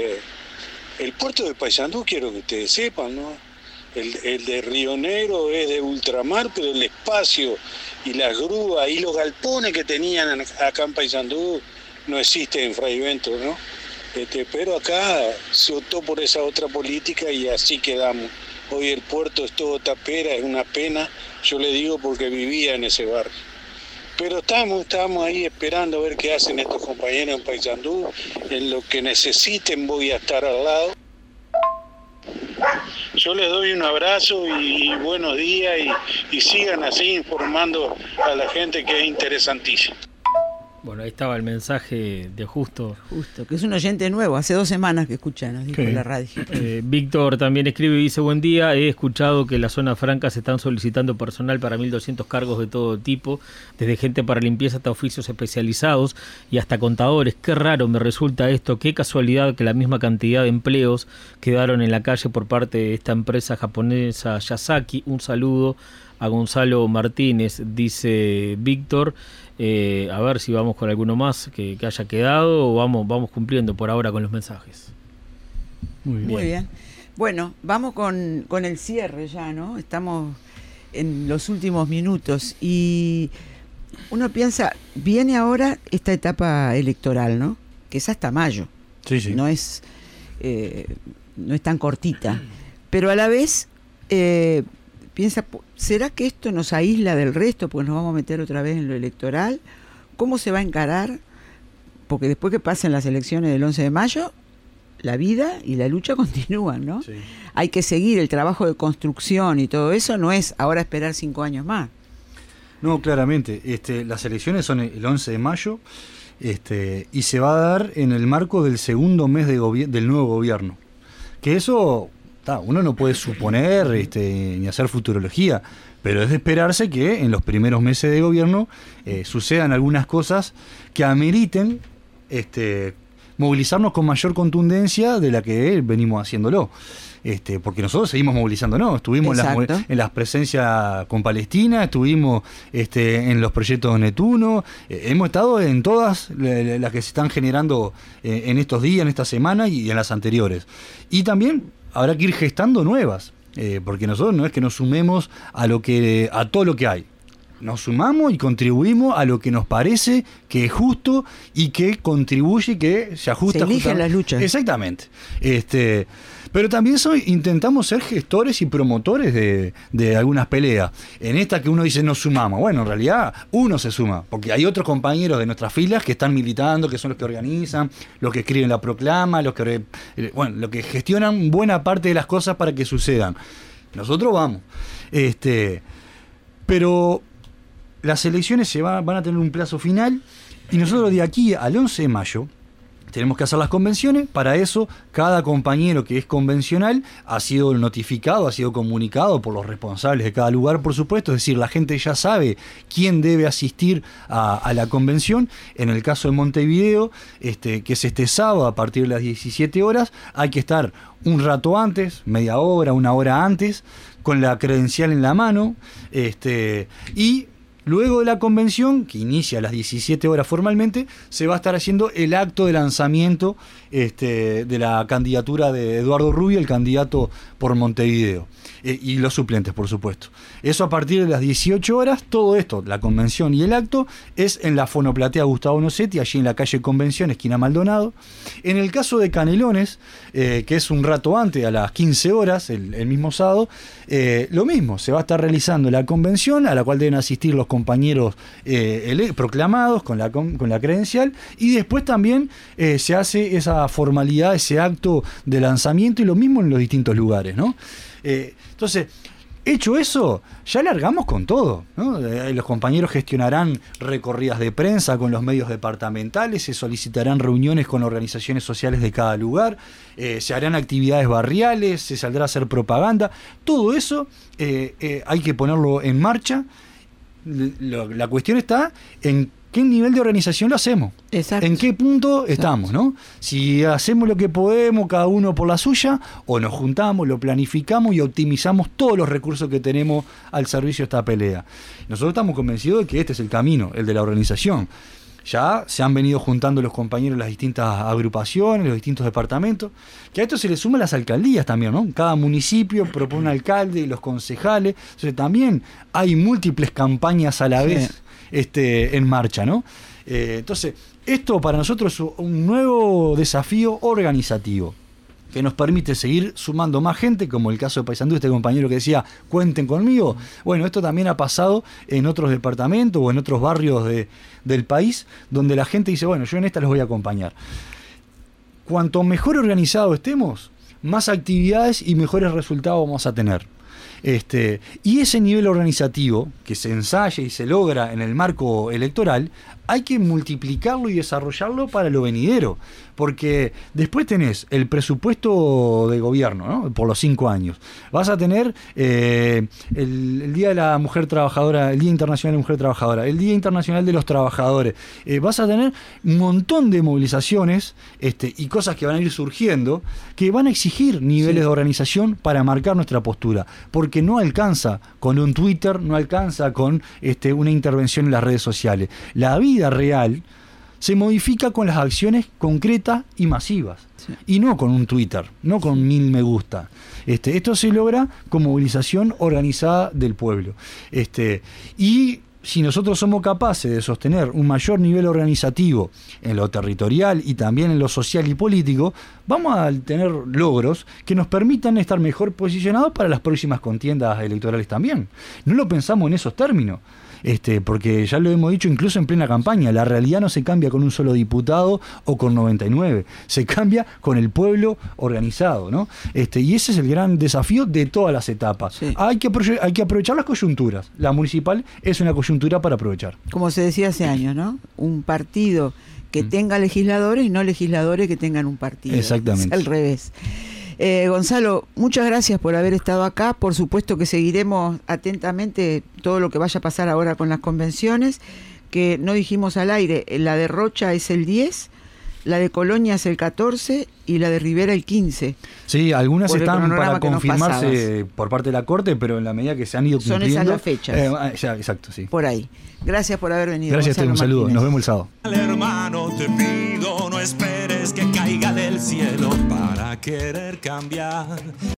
el puerto de Paysandú, quiero que ustedes sepan, ¿no? El de Río Negro es de ultramar, pero el espacio y las grúas y los galpones que tenían acá en Paysandú no existen en Fraiventos, ¿no? Pero acá se optó por esa otra política y así quedamos. Hoy el puerto es todo tapera, es una pena, yo le digo porque vivía en ese barrio. Pero estamos ahí esperando a ver qué hacen estos compañeros en Paysandú. En lo que necesiten voy a estar al lado. Yo les doy un abrazo y buenos días y sigan así informando a la gente, que es interesantísimo. Bueno, ahí estaba el mensaje de Justo. Justo, que es un oyente nuevo, hace 2 semanas que escucha, nos dijo en la radio. Víctor también escribe y dice: buen día, he escuchado que en la zona franca se están solicitando personal para 1.200 cargos de todo tipo, desde gente para limpieza hasta oficios especializados y hasta contadores. Qué raro me resulta esto, qué casualidad que la misma cantidad de empleos quedaron en la calle por parte de esta empresa japonesa Yasaki. Un saludo a Gonzalo Martínez, dice Víctor. A ver si vamos con alguno más que haya quedado, o vamos cumpliendo por ahora con los mensajes. Muy bien. Bueno, vamos con el cierre ya, ¿no? Estamos en los últimos minutos y uno piensa, viene ahora esta etapa electoral, ¿no? Que es hasta mayo. Sí. No es tan cortita, pero a la vez piensa, ¿será que esto nos aísla del resto porque nos vamos a meter otra vez en lo electoral? ¿Cómo se va a encarar? Porque después que pasen las elecciones del 11 de mayo, la vida y la lucha continúan, ¿no? Sí. Hay que seguir el trabajo de construcción y todo eso, no es ahora esperar 5 años más. No, claramente. Las elecciones son el 11 de mayo y se va a dar en el marco del segundo mes del nuevo gobierno. Que eso... uno no puede suponer ni hacer futurología, pero es de esperarse que en los primeros meses de gobierno sucedan algunas cosas que ameriten movilizarnos con mayor contundencia de la que venimos haciéndolo. Porque nosotros seguimos movilizándonos, estuvimos en las presencias con Palestina, estuvimos en los proyectos Netuno, hemos estado en todas las que se están generando en estos días, en esta semana y en las anteriores. Y también habrá que ir gestando nuevas, porque nosotros no es que nos sumemos a todo lo que hay. Nos sumamos y contribuimos a lo que nos parece que es justo y que contribuye y que se ajusta. Se eligen las luchas. Exactamente. Pero también intentamos ser gestores y promotores de algunas peleas. En esta que uno dice nos sumamos. Bueno, en realidad uno se suma, porque hay otros compañeros de nuestras filas que están militando, que son los que organizan, los que escriben la proclama, los que gestionan buena parte de las cosas para que sucedan. Nosotros vamos. Pero las elecciones van a tener un plazo final y nosotros de aquí al 11 de mayo tenemos que hacer las convenciones. Para eso, cada compañero que es convencional ha sido notificado, ha sido comunicado por los responsables de cada lugar, por supuesto. Es decir, la gente ya sabe quién debe asistir a la convención. En el caso de Montevideo, que es este sábado a partir de las 17 horas, hay que estar un rato antes, media hora, 1 hora antes, con la credencial en la mano, y luego de la convención, que inicia a las 17 horas formalmente, se va a estar haciendo el acto de lanzamiento de la candidatura de Eduardo Rubio, el candidato por Montevideo, y los suplentes, por supuesto. Eso a partir de las 18 horas, todo esto, la convención y el acto, es en la Fonoplatea Gustavo Nocetti, allí en la calle Convención, esquina Maldonado. En el caso de Canelones, que es un rato antes, a las 15 horas, el mismo sábado, lo mismo, se va a estar realizando la convención, a la cual deben asistir los compañeros proclamados con la credencial, y después también se hace esa formalidad, ese acto de lanzamiento, y lo mismo en los distintos lugares, ¿no? Entonces, hecho eso, ya largamos con todo, ¿no? Los compañeros gestionarán recorridas de prensa con los medios departamentales, se solicitarán reuniones con organizaciones sociales de cada lugar, se harán actividades barriales, se saldrá a hacer propaganda. Todo eso hay que ponerlo en marcha. La cuestión está en qué nivel de organización lo hacemos. Exacto. En qué punto estamos, ¿no? Si hacemos lo que podemos, cada uno por la suya, o nos juntamos, lo planificamos y optimizamos todos los recursos que tenemos al servicio de esta pelea. Nosotros estamos convencidos de que este es el camino, el de la organización. Ya se han venido juntando los compañeros de las distintas agrupaciones, los distintos departamentos, que a esto se le suman las alcaldías también, ¿no? Cada municipio propone un alcalde y los concejales. Entonces también hay múltiples campañas a la vez en marcha, ¿no? Entonces, esto para nosotros es un nuevo desafío organizativo que nos permite seguir sumando más gente, como el caso de Paysandú, este compañero que decía, cuenten conmigo. Bueno, esto también ha pasado en otros departamentos o en otros barrios del país, donde la gente dice, bueno, yo en esta los voy a acompañar. Cuanto mejor organizados estemos, más actividades y mejores resultados vamos a tener. Y ese nivel organizativo que se ensaya y se logra en el marco electoral, hay que multiplicarlo y desarrollarlo para lo venidero, porque después tenés el presupuesto de gobierno, ¿no? Por los 5 años. Vas a tener el Día de la Mujer Trabajadora, el Día Internacional de la Mujer Trabajadora, el Día Internacional de los Trabajadores. Vas a tener un montón de movilizaciones y cosas que van a ir surgiendo que van a exigir niveles de organización para marcar nuestra postura, porque no alcanza con un Twitter, no alcanza con una intervención en las redes sociales. La vida real se modifica con las acciones concretas y masivas, y no con un Twitter, no con 1000 me gusta. Esto se logra con movilización organizada del pueblo. Y si nosotros somos capaces de sostener un mayor nivel organizativo en lo territorial y también en lo social y político, vamos a tener logros que nos permitan estar mejor posicionados para las próximas contiendas electorales también. No lo pensamos en esos términos. Porque ya lo hemos dicho incluso en plena campaña, la realidad no se cambia con un solo diputado o con 99, se cambia con el pueblo organizado, ¿no? Y ese es el gran desafío de todas las etapas. Sí. Hay que aprovechar las coyunturas. La municipal es una coyuntura para aprovechar. Como se decía hace años, ¿no? Un partido que tenga legisladores y no legisladores que tengan un partido. Exactamente. Es al revés. Gonzalo, muchas gracias por haber estado acá. Por supuesto que seguiremos atentamente todo lo que vaya a pasar ahora con las convenciones, que no dijimos al aire. La de Rocha es el 10, la de Colonia es el 14 y la de Rivera el 15. Sí, algunas están para confirmarse por parte de la Corte, pero en la medida que se han ido cumpliendo... Son esas las fechas. Exacto, sí. Por ahí. Gracias por haber venido. Gracias a ti, un saludo. Martínez. Nos vemos el sábado. Hermano, te pido, no esperes que caiga del cielo para querer cambiar.